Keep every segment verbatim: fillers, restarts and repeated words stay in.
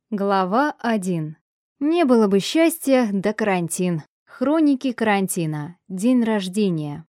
Глава один. Не было бы счастья, да карантин. Хроники карантина. День рождения.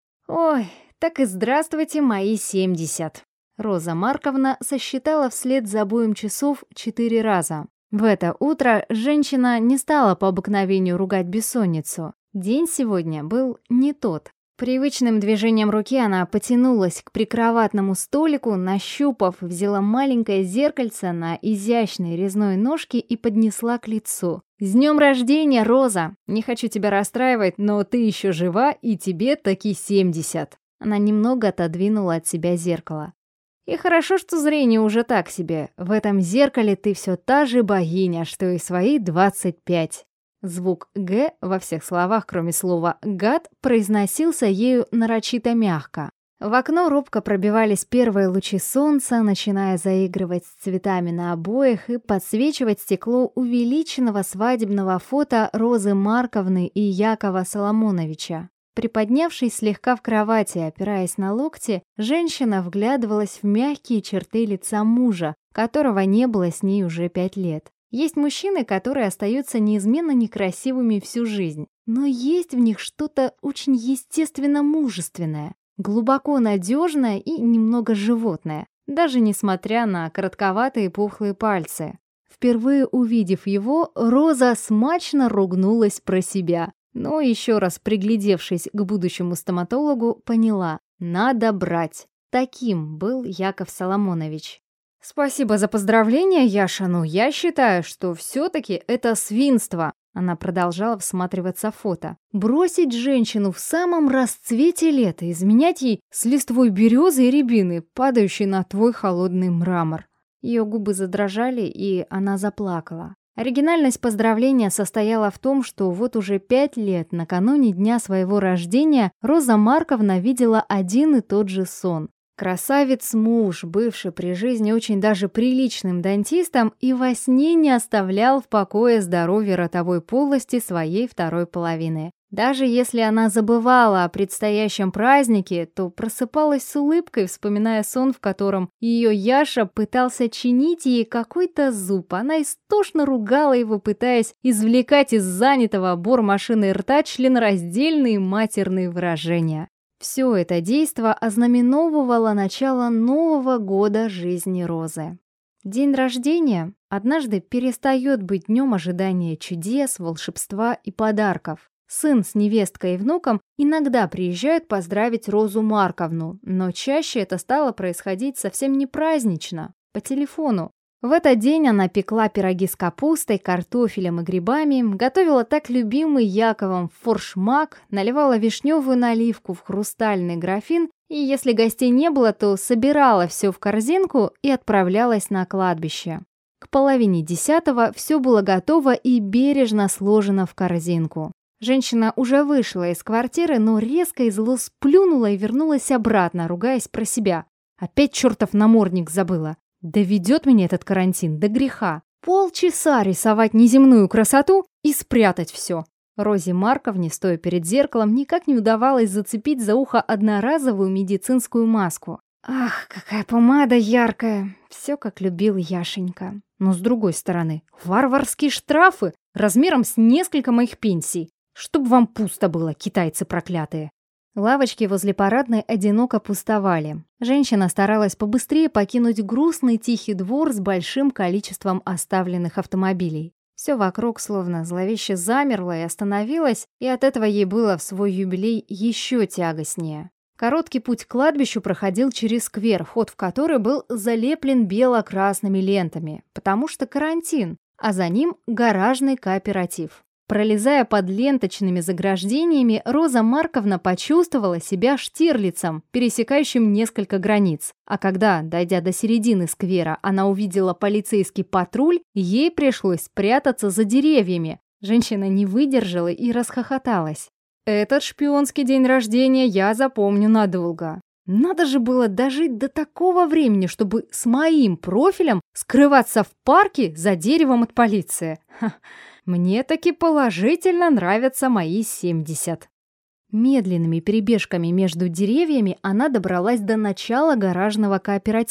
Ой, так и здравствуйте, мои семьдесят. Роза Марковна сосчитала вслед за боем часов четыре раза. В это утро женщина не стала по обыкновению ругать бессонницу. День сегодня был не тот. Привычным движением руки она потянулась к прикроватному столику, нащупав, взяла маленькое зеркальце на изящной резной ножке и поднесла к лицу. «С днем рождения, Роза! Не хочу тебя расстраивать, но ты еще жива, и тебе таки семьдесят!» Она немного отодвинула от себя зеркало. «И хорошо, что зрение уже так себе. В этом зеркале ты все та же богиня, что и свои двадцать пять». Звук «г» во всех словах, кроме слова «гад», произносился ею нарочито мягко. В окно робко пробивались первые лучи солнца, начиная заигрывать с цветами на обоях и подсвечивать стекло увеличенного свадебного фото Розы Марковны и Якова Соломоновича. Приподнявшись слегка в кровати, опираясь на локти, женщина вглядывалась в мягкие черты лица мужа, которого не было с ней уже пять лет. Есть мужчины, которые остаются неизменно некрасивыми всю жизнь, но есть в них что-то очень естественно мужественное, глубоко надежное и немного животное, даже несмотря на коротковатые пухлые пальцы. Впервые увидев его, Роза смачно ругнулась про себя, но еще раз приглядевшись к будущему стоматологу, поняла – надо брать. Таким был Яков Соломонович. «Спасибо за поздравления, Яша, но я считаю, что все-таки это свинство», она продолжала всматриваться в фото. «Бросить женщину в самом расцвете лета, изменять ей с листвой березы и рябины, падающей на твой холодный мрамор». Ее губы задрожали, и она заплакала. Оригинальность поздравления состояла в том, что вот уже пять лет накануне дня своего рождения Роза Марковна видела один и тот же сон. Красавец-муж, бывший при жизни очень даже приличным дантистом, и во сне не оставлял в покое здоровье ротовой полости своей второй половины. Даже если она забывала о предстоящем празднике, то просыпалась с улыбкой, вспоминая сон, в котором ее Яша пытался чинить ей какой-то зуб. Она истошно ругала его, пытаясь извлекать из занятого бормашиной рта членораздельные матерные выражения. Все это действо ознаменовывало начало нового года жизни Розы. День рождения однажды перестает быть днем ожидания чудес, волшебства и подарков. Сын с невесткой и внуком иногда приезжают поздравить Розу Марковну, но чаще это стало происходить совсем не празднично, по телефону. В этот день она пекла пироги с капустой, картофелем и грибами, готовила так любимый Яковом форшмак, наливала вишневую наливку в хрустальный графин и, если гостей не было, то собирала все в корзинку и отправлялась на кладбище. К половине десятого все было готово и бережно сложено в корзинку. Женщина уже вышла из квартиры, но резко и зло сплюнула и вернулась обратно, ругаясь про себя. Опять чертов намордник забыла. Доведет меня этот карантин до греха. Полчаса рисовать неземную красоту и спрятать все. Розе Марковне, стоя перед зеркалом, никак не удавалось зацепить за ухо одноразовую медицинскую маску. Ах, какая помада яркая. Все, как любил Яшенька. Но с другой стороны, варварские штрафы размером с несколько моих пенсий. Чтоб вам пусто было, китайцы проклятые. Лавочки возле парадной одиноко пустовали. Женщина старалась побыстрее покинуть грустный тихий двор с большим количеством оставленных автомобилей. Все вокруг словно зловеще замерло и остановилось, и от этого ей было в свой юбилей еще тягостнее. Короткий путь к кладбищу проходил через сквер, вход в который был залеплен бело-красными лентами, потому что карантин, а за ним гаражный кооператив. Пролезая под ленточными заграждениями, Роза Марковна почувствовала себя Штирлицем, пересекающим несколько границ. А когда, дойдя до середины сквера, она увидела полицейский патруль, ей пришлось спрятаться за деревьями. Женщина не выдержала и расхохоталась. «Этот шпионский день рождения я запомню надолго. Надо же было дожить до такого времени, чтобы с моим профилем скрываться в парке за деревом от полиции. Ха. Мне таки положительно нравятся мои семьдесят». Медленными перебежками между деревьями она добралась до начала гаражного кооператива.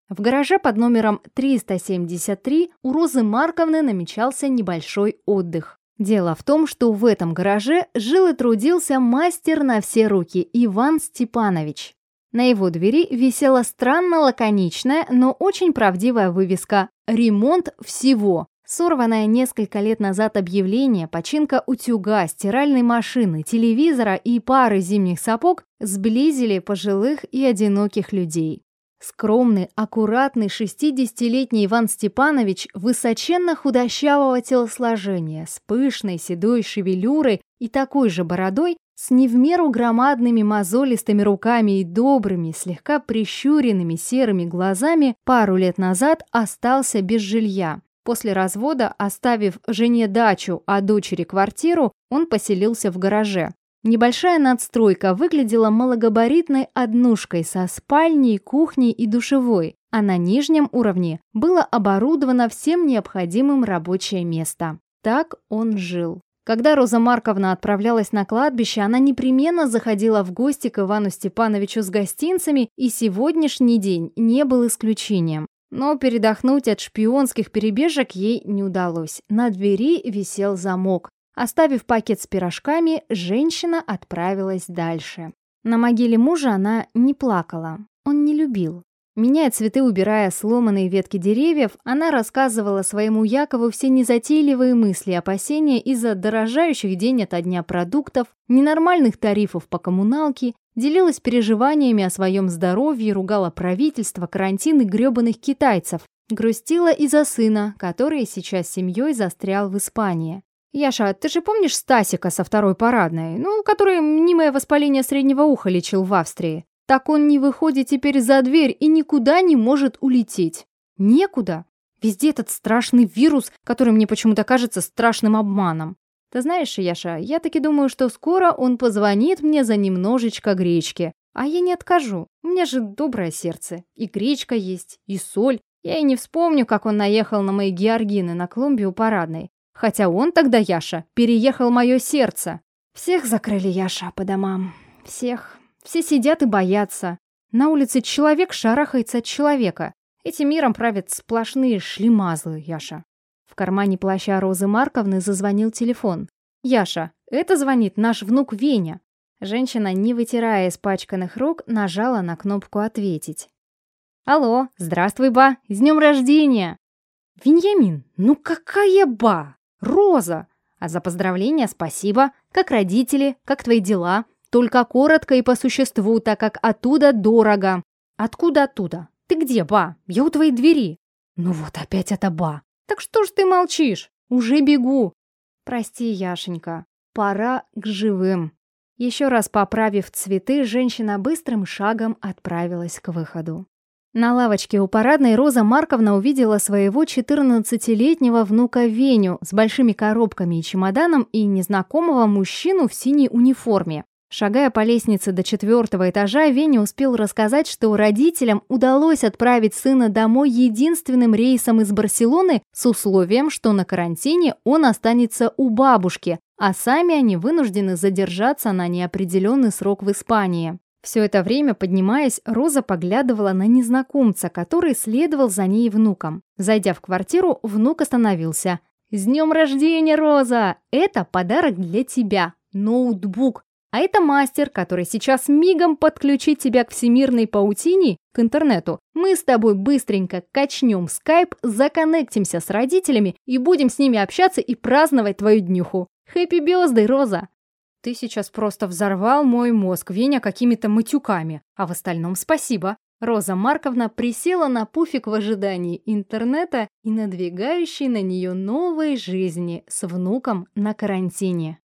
В гараже под номером триста семьдесят три у Розы Марковны намечался небольшой отдых. Дело в том, что в этом гараже жил и трудился мастер на все руки Иван Степанович. На его двери висела странно лаконичная, но очень правдивая вывеска «Ремонт всего». Сорванное несколько лет назад объявление, починка утюга, стиральной машины, телевизора и пары зимних сапог сблизили пожилых и одиноких людей. Скромный, аккуратный шестидесятилетний Иван Степанович высоченно худощавого телосложения, с пышной седой шевелюрой и такой же бородой, с не в меру громадными мозолистыми руками и добрыми, слегка прищуренными серыми глазами, пару лет назад остался без жилья. После развода, оставив жене дачу, а дочери квартиру, он поселился в гараже. Небольшая надстройка выглядела малогабаритной однушкой со спальней, кухней и душевой, а на нижнем уровне было оборудовано всем необходимым рабочее место. Так он жил. Когда Роза Марковна отправлялась на кладбище, она непременно заходила в гости к Ивану Степановичу с гостинцами, и сегодняшний день не был исключением. Но передохнуть от шпионских перебежек ей не удалось. На двери висел замок. Оставив пакет с пирожками, женщина отправилась дальше. На могиле мужа она не плакала. Он не любил. Меняя цветы, убирая сломанные ветки деревьев, она рассказывала своему Якову все незатейливые мысли и опасения из-за дорожающих день ото дня продуктов, ненормальных тарифов по коммуналке, делилась переживаниями о своем здоровье, ругала правительство, карантин и гребаных китайцев. Грустила из-за сына, который сейчас с семьей застрял в Испании. «Яша, ты же помнишь Стасика со второй парадной, ну, который мнимое воспаление среднего уха лечил в Австрии? Так он не выходит теперь за дверь и никуда не может улететь. Некуда. Везде этот страшный вирус, который мне почему-то кажется страшным обманом. Ты знаешь, Яша, я таки думаю, что скоро он позвонит мне за немножечко гречки. А я не откажу. У меня же доброе сердце. И гречка есть, и соль. Я и не вспомню, как он наехал на мои георгины на клумбе у парадной. Хотя он тогда, Яша, переехал мое сердце. Всех закрыли, Яша, по домам. Всех. Все сидят и боятся. На улице человек шарахается от человека. Этим миром правят сплошные шлемазлы, Яша. В кармане плаща Розы Марковны зазвонил телефон. «Яша, это звонит наш внук Веня». Женщина, не вытирая испачканных рук, нажала на кнопку «Ответить». «Алло, здравствуй, ба, с днем рождения!» «Веньямин, ну какая ба? Роза! А за поздравления спасибо. Как родители, как твои дела? Только коротко и по существу, так как оттуда дорого». «Откуда оттуда? Ты где, ба? Я у твоей двери». «Ну вот опять это ба. Так что ж ты молчишь? Уже бегу». «Прости, Яшенька, пора к живым». Еще раз поправив цветы, женщина быстрым шагом отправилась к выходу. На лавочке у парадной Роза Марковна увидела своего четырнадцатилетнего внука Веню с большими коробками и чемоданом и незнакомого мужчину в синей униформе. Шагая по лестнице до четвертого этажа, Веня успел рассказать, что родителям удалось отправить сына домой единственным рейсом из Барселоны с условием, что на карантине он останется у бабушки, а сами они вынуждены задержаться на неопределенный срок в Испании. Все это время, поднимаясь, Роза поглядывала на незнакомца, который следовал за ней внуком. Зайдя в квартиру, внук остановился. «С днем рождения, Роза! Это подарок для тебя. Ноутбук. А это мастер, который сейчас мигом подключит тебя к всемирной паутине, к интернету. Мы с тобой быстренько качнем скайп, законнектимся с родителями и будем с ними общаться и праздновать твою днюху. Хэппи бёздэй, Роза!» «Ты сейчас просто взорвал мой мозг, Веня, какими-то матюками, а в остальном спасибо». Роза Марковна присела на пуфик в ожидании интернета и надвигающей на нее новой жизни с внуком на карантине.